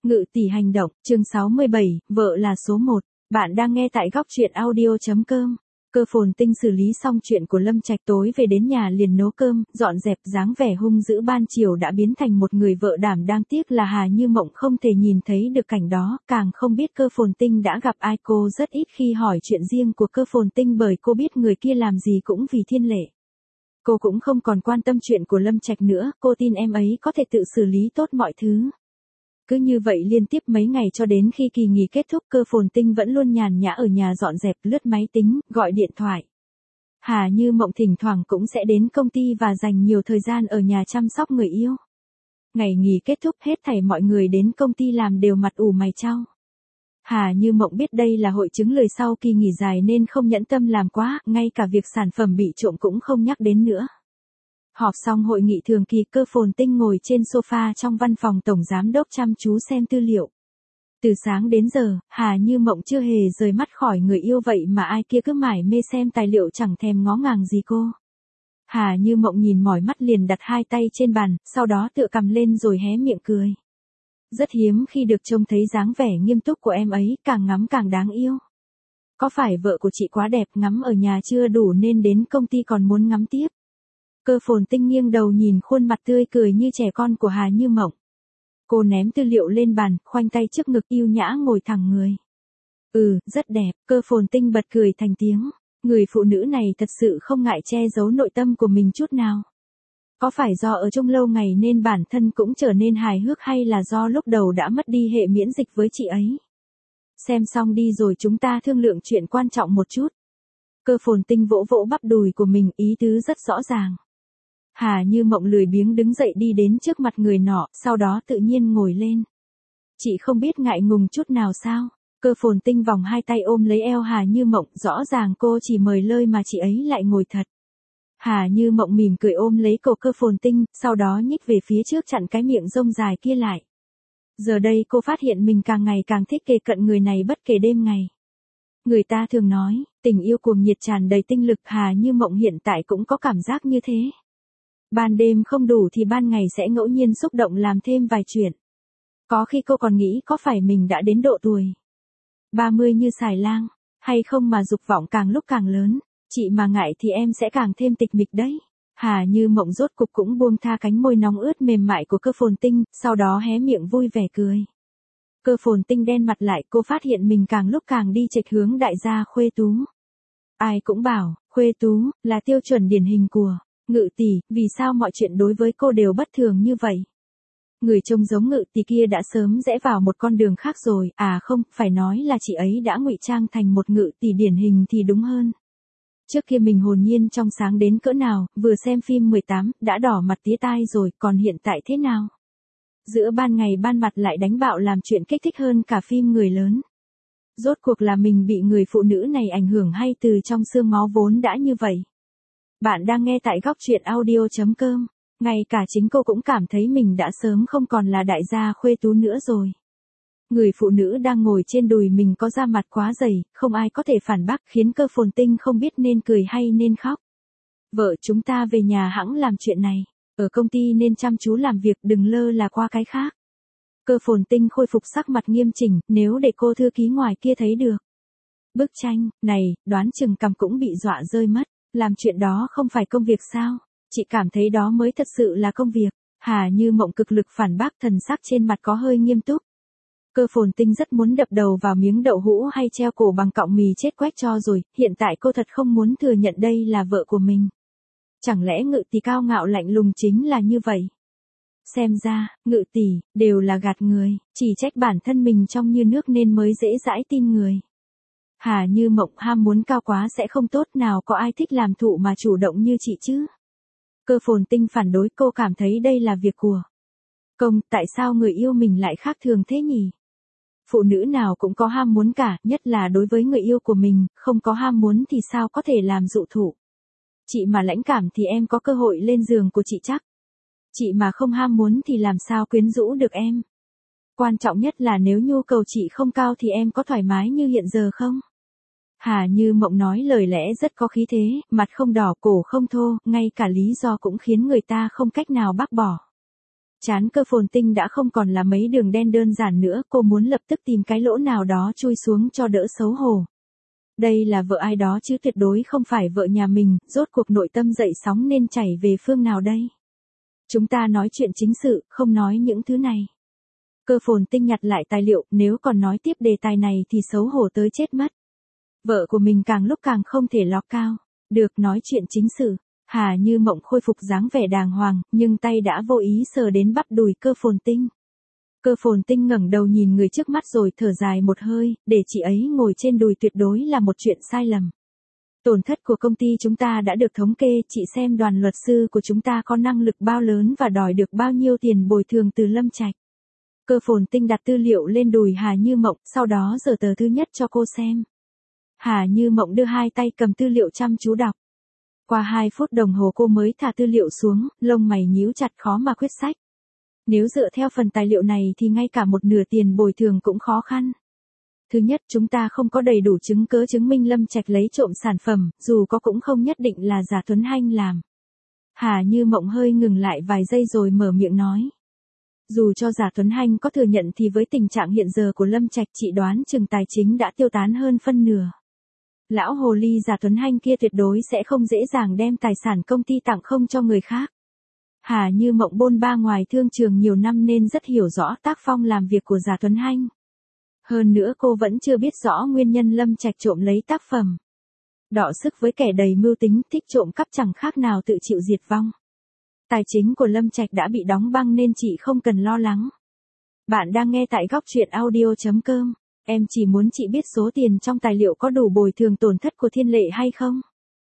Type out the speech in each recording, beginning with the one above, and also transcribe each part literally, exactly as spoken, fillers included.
Ngự tỷ hành động, chương sáu mươi bảy, vợ là số một. Bạn đang nghe tại góc truyện audio.com. Cơ Phồn Tinh xử lý xong chuyện của Lâm Trạch tối về đến nhà liền nấu cơm, dọn dẹp dáng vẻ hung dữ ban chiều đã biến thành một người vợ đảm đang, tiếc là Hà Như Mộng không thể nhìn thấy được cảnh đó, càng không biết Cơ Phồn Tinh đã gặp ai. Cô rất ít khi hỏi chuyện riêng của Cơ Phồn Tinh bởi cô biết người kia làm gì cũng vì thiên lệ. Cô cũng không còn quan tâm chuyện của Lâm Trạch nữa, cô tin em ấy có thể tự xử lý tốt mọi thứ. Cứ như vậy liên tiếp mấy ngày cho đến khi kỳ nghỉ kết thúc, Cơ Phồn Tinh vẫn luôn nhàn nhã ở nhà dọn dẹp, lướt máy tính, gọi điện thoại. Hà Như Mộng thỉnh thoảng cũng sẽ đến công ty và dành nhiều thời gian ở nhà chăm sóc người yêu. Ngày nghỉ kết thúc, hết thảy mọi người đến công ty làm đều mặt ủ mày chau. Hà Như Mộng biết đây là hội chứng lười sau kỳ nghỉ dài nên không nhẫn tâm làm quá, ngay cả việc sản phẩm bị trộm cũng không nhắc đến nữa. Họp xong hội nghị thường kỳ, Cơ Phồn Tinh ngồi trên sofa trong văn phòng tổng giám đốc chăm chú xem tư liệu. Từ sáng đến giờ, Hà Như Mộng chưa hề rời mắt khỏi người yêu, vậy mà ai kia cứ mải mê xem tài liệu chẳng thèm ngó ngàng gì cô. Hà Như Mộng nhìn mỏi mắt liền đặt hai tay trên bàn, sau đó tựa cằm lên rồi hé miệng cười. Rất hiếm khi được trông thấy dáng vẻ nghiêm túc của em ấy, càng ngắm càng đáng yêu. Có phải vợ của chị quá đẹp, ngắm ở nhà chưa đủ nên đến công ty còn muốn ngắm tiếp? Cơ Phồn Tinh nghiêng đầu nhìn khuôn mặt tươi cười như trẻ con của Hà Như Mộng. Cô ném tư liệu lên bàn, khoanh tay trước ngực yêu nhã ngồi thẳng người. Ừ, rất đẹp, Cơ Phồn Tinh bật cười thành tiếng. Người phụ nữ này thật sự không ngại che giấu nội tâm của mình chút nào. Có phải do ở chung lâu ngày nên bản thân cũng trở nên hài hước, hay là do lúc đầu đã mất đi hệ miễn dịch với chị ấy? Xem xong đi rồi chúng ta thương lượng chuyện quan trọng một chút. Cơ Phồn Tinh vỗ vỗ bắp đùi của mình, ý tứ rất rõ ràng. Hà Như Mộng lười biếng đứng dậy đi đến trước mặt người nọ, sau đó tự nhiên ngồi lên. Chị không biết ngại ngùng chút nào sao? Cơ Phồn Tinh vòng hai tay ôm lấy eo Hà Như Mộng, rõ ràng cô chỉ mời lơi mà chị ấy lại ngồi thật. Hà Như Mộng mỉm cười ôm lấy cổ Cơ Phồn Tinh, sau đó nhích về phía trước chặn cái miệng rông dài kia lại. Giờ đây cô phát hiện mình càng ngày càng thích kề cận người này bất kể đêm ngày. Người ta thường nói, tình yêu cuồng nhiệt tràn đầy tinh lực, Hà Như Mộng hiện tại cũng có cảm giác như thế. Ban đêm không đủ thì ban ngày sẽ ngẫu nhiên xúc động làm thêm vài chuyện. Có khi cô còn nghĩ có phải mình đã đến độ tuổi ba mươi như xài lang, hay không mà dục vọng càng lúc càng lớn, chị mà ngại thì em sẽ càng thêm tịch mịch đấy. Hà Như Mộng rốt cục cũng buông tha cánh môi nóng ướt mềm mại của Cơ Phồn Tinh, sau đó hé miệng vui vẻ cười. Cơ Phồn Tinh đen mặt lại, cô phát hiện mình càng lúc càng đi chệch hướng đại gia Khuê Tú. Ai cũng bảo, Khuê Tú là tiêu chuẩn điển hình của Ngự tỷ, vì sao mọi chuyện đối với cô đều bất thường như vậy? Người trông giống Ngự tỷ kia đã sớm rẽ vào một con đường khác rồi, à không, phải nói là chị ấy đã ngụy trang thành một Ngự tỷ điển hình thì đúng hơn. Trước kia mình hồn nhiên trong sáng đến cỡ nào, vừa xem phim mười tám, đã đỏ mặt tía tai rồi, còn hiện tại thế nào? Giữa ban ngày ban mặt lại đánh bạo làm chuyện kích thích hơn cả phim người lớn. Rốt cuộc là mình bị người phụ nữ này ảnh hưởng hay từ trong xương máu vốn đã như vậy? Bạn đang nghe tại góc truyện audio.com. Ngay cả chính cô cũng cảm thấy mình đã sớm không còn là đại gia Khuê Tú nữa rồi. Người phụ nữ đang ngồi trên đùi mình có da mặt quá dày, không ai có thể phản bác, khiến Cơ Phồn Tinh không biết nên cười hay nên khóc. Vợ chúng ta về nhà hẵng làm chuyện này. Ở công ty nên chăm chú làm việc, đừng lơ là qua cái khác. Cơ Phồn Tinh khôi phục sắc mặt nghiêm chỉnh, nếu để cô thư ký ngoài kia thấy được. Bức tranh này, đoán chừng cằm cũng bị dọa rơi mất. Làm chuyện đó không phải công việc sao? Chị cảm thấy đó mới thật sự là công việc. Hà Như Mộng cực lực phản bác, thần sắc trên mặt có hơi nghiêm túc. Cơ Phồn Tinh rất muốn đập đầu vào miếng đậu hũ hay treo cổ bằng cọng mì chết quách cho rồi, hiện tại cô thật không muốn thừa nhận đây là vợ của mình. Chẳng lẽ Ngự tỷ cao ngạo lạnh lùng chính là như vậy? Xem ra, Ngự tỷ đều là gạt người, chỉ trách bản thân mình trong như nước nên mới dễ dãi tin người. Hà Như Mộng ham muốn cao quá sẽ không tốt, nào có ai thích làm thụ mà chủ động như chị chứ? Cơ Phồn Tinh phản đối, cô cảm thấy đây là việc của công, tại sao người yêu mình lại khác thường thế nhỉ? Phụ nữ nào cũng có ham muốn cả, nhất là đối với người yêu của mình, không có ham muốn thì sao có thể làm dụ thụ. Chị mà lãnh cảm thì em có cơ hội lên giường của chị chắc. Chị mà không ham muốn thì làm sao quyến rũ được em. Quan trọng nhất là nếu nhu cầu chị không cao thì em có thoải mái như hiện giờ không? Hà Như Mộng nói lời lẽ rất có khí thế, mặt không đỏ cổ không thô, ngay cả lý do cũng khiến người ta không cách nào bác bỏ. Chán Cơ Phồn Tinh đã không còn là mấy đường đen đơn giản nữa, cô muốn lập tức tìm cái lỗ nào đó chui xuống cho đỡ xấu hổ. Đây là vợ ai đó chứ tuyệt đối không phải vợ nhà mình, rốt cuộc nội tâm dậy sóng nên chảy về phương nào đây? Chúng ta nói chuyện chính sự, không nói những thứ này. Cơ Phồn Tinh nhặt lại tài liệu, nếu còn nói tiếp đề tài này thì xấu hổ tới chết mất. Vợ của mình càng lúc càng không thể ló cao. Được, nói chuyện chính sự. Hà Như Mộng khôi phục dáng vẻ đàng hoàng, nhưng tay đã vô ý sờ đến bắp đùi Cơ Phồn Tinh. Cơ Phồn Tinh ngẩng đầu nhìn người trước mắt rồi thở dài một hơi, để chị ấy ngồi trên đùi tuyệt đối là một chuyện sai lầm. Tổn thất của công ty chúng ta đã được thống kê, chị xem đoàn luật sư của chúng ta có năng lực bao lớn và đòi được bao nhiêu tiền bồi thường từ Lâm Trạch. Cơ Phồn Tinh đặt tư liệu lên đùi Hà Như Mộng, sau đó giở tờ thứ nhất cho cô xem. Hà Như Mộng đưa hai tay cầm tư liệu chăm chú đọc. Qua hai phút đồng hồ cô mới thả tư liệu xuống, lông mày nhíu chặt khó mà quyết sách. Nếu dựa theo phần tài liệu này thì ngay cả một nửa tiền bồi thường cũng khó khăn. Thứ nhất, chúng ta không có đầy đủ chứng cứ chứng minh Lâm Trạch lấy trộm sản phẩm, dù có cũng không nhất định là Giả Tuấn Hanh làm. Hà Như Mộng hơi ngừng lại vài giây rồi mở miệng nói. Dù cho Giả Tuấn Hanh có thừa nhận thì với tình trạng hiện giờ của Lâm Trạch chị đoán chừng tài chính đã tiêu tán hơn phân nửa. Lão hồ ly Giả Tuấn Hanh kia tuyệt đối sẽ không dễ dàng đem tài sản công ty tặng không cho người khác. Hà Như Mộng bôn ba ngoài thương trường nhiều năm nên rất hiểu rõ tác phong làm việc của Giả Tuấn Hanh. Hơn nữa cô vẫn chưa biết rõ nguyên nhân Lâm Trạch trộm lấy tác phẩm. Đọ sức với kẻ đầy mưu tính thích trộm cắp chẳng khác nào tự chịu diệt vong. Tài chính của Lâm Trạch đã bị đóng băng nên chị không cần lo lắng. Bạn đang nghe tại góc truyện audio chấm com. Em chỉ muốn chị biết số tiền trong tài liệu có đủ bồi thường tổn thất của Thiên Lệ hay không.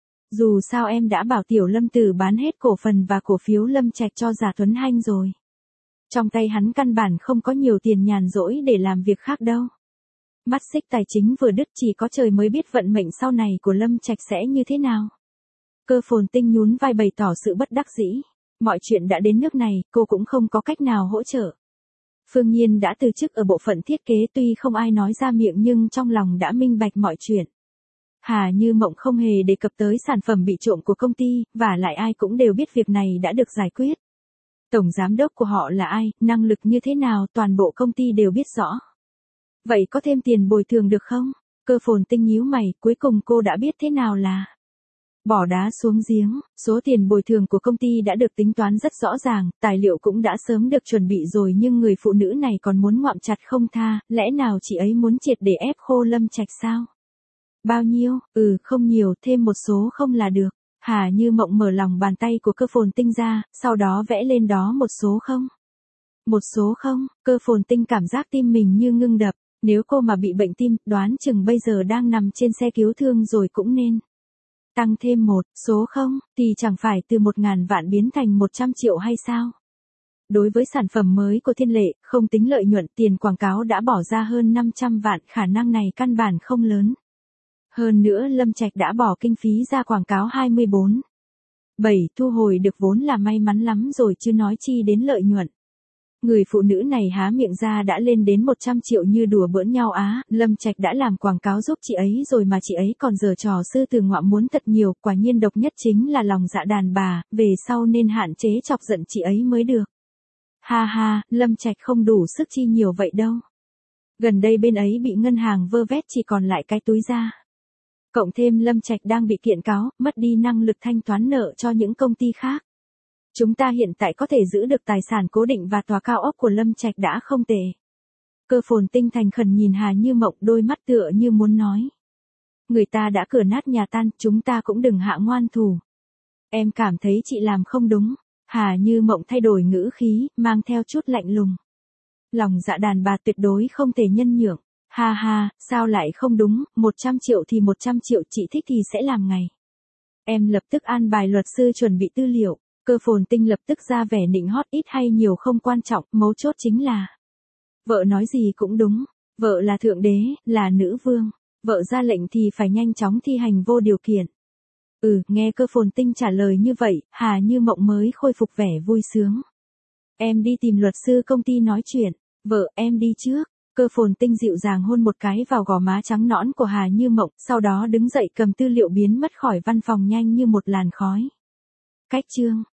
Dù sao em đã bảo Tiểu Lâm Tử bán hết cổ phần và cổ phiếu Lâm Trạch cho Giả Tuấn Hanh rồi. Trong tay hắn căn bản không có nhiều tiền nhàn rỗi để làm việc khác đâu. Mắt xích tài chính vừa đứt chỉ có trời mới biết vận mệnh sau này của Lâm Trạch sẽ như thế nào. Cơ Phồn Tinh nhún vai bày tỏ sự bất đắc dĩ. Mọi chuyện đã đến nước này, cô cũng không có cách nào hỗ trợ. Phương Nhiên đã từ chức ở bộ phận thiết kế tuy không ai nói ra miệng nhưng trong lòng đã minh bạch mọi chuyện. Hà Như Mộng không hề đề cập tới sản phẩm bị trộm của công ty, và lại ai cũng đều biết việc này đã được giải quyết. Tổng giám đốc của họ là ai, năng lực như thế nào toàn bộ công ty đều biết rõ. Vậy có thêm tiền bồi thường được không? Cơ Phồn Tinh nhíu mày, cuối cùng cô đã biết thế nào là bỏ đá xuống giếng. Số tiền bồi thường của công ty đã được tính toán rất rõ ràng, tài liệu cũng đã sớm được chuẩn bị rồi nhưng người phụ nữ này còn muốn ngoạm chặt không tha, lẽ nào chị ấy muốn triệt để ép khô Lâm Trạch sao? Bao nhiêu? Ừ, không nhiều, thêm một số không là được. Hà Như Mộng mở lòng bàn tay của Cơ Phồn Tinh ra, sau đó vẽ lên đó một số không. Một số không, Cơ Phồn Tinh cảm giác tim mình như ngưng đập, nếu cô mà bị bệnh tim, đoán chừng bây giờ đang nằm trên xe cứu thương rồi cũng nên. Tăng thêm một số không, thì chẳng phải từ một ngàn vạn biến thành một trăm triệu hay sao? Đối với sản phẩm mới của Thiên Lệ, không tính lợi nhuận, tiền quảng cáo đã bỏ ra hơn năm trăm vạn, khả năng này căn bản không lớn. Hơn nữa Lâm Trạch đã bỏ kinh phí ra quảng cáo hai mươi bốn. bảy thu hồi được vốn là may mắn lắm rồi chứ nói chi đến lợi nhuận. Người phụ nữ này há miệng ra đã lên đến một trăm triệu như đùa bỡn nhau á, Lâm Trạch đã làm quảng cáo giúp chị ấy rồi mà chị ấy còn giở trò sư tử ngoạm muốn thật nhiều, quả nhiên độc nhất chính là lòng dạ đàn bà, về sau nên hạn chế chọc giận chị ấy mới được. Ha ha, Lâm Trạch không đủ sức chi nhiều vậy đâu. Gần đây bên ấy bị ngân hàng vơ vét chỉ còn lại cái túi ra. Cộng thêm Lâm Trạch đang bị kiện cáo, mất đi năng lực thanh toán nợ cho những công ty khác. Chúng ta hiện tại có thể giữ được tài sản cố định và tòa cao ốc của Lâm Trạch đã không tệ. Cơ Phồn Tinh thành khẩn nhìn Hà Như Mộng, đôi mắt tựa như muốn nói. Người ta đã cửa nát nhà tan, chúng ta cũng đừng hạ ngoan thủ. Em cảm thấy chị làm không đúng. Hà Như Mộng thay đổi ngữ khí, mang theo chút lạnh lùng. Lòng dạ đàn bà tuyệt đối không thể nhân nhượng. Ha ha, sao lại không đúng, một trăm triệu thì một trăm triệu, chị thích thì sẽ làm ngày. Em lập tức an bài luật sư chuẩn bị tư liệu. Cơ Phồn Tinh lập tức ra vẻ nịnh hót, ít hay nhiều không quan trọng, mấu chốt chính là vợ nói gì cũng đúng, vợ là thượng đế, là nữ vương, vợ ra lệnh thì phải nhanh chóng thi hành vô điều kiện. Ừ, nghe Cơ Phồn Tinh trả lời như vậy, Hà Như Mộng mới khôi phục vẻ vui sướng. Em đi tìm luật sư công ty nói chuyện, vợ em đi trước. Cơ Phồn Tinh dịu dàng hôn một cái vào gò má trắng nõn của Hà Như Mộng, sau đó đứng dậy cầm tư liệu biến mất khỏi văn phòng nhanh như một làn khói. Cách chương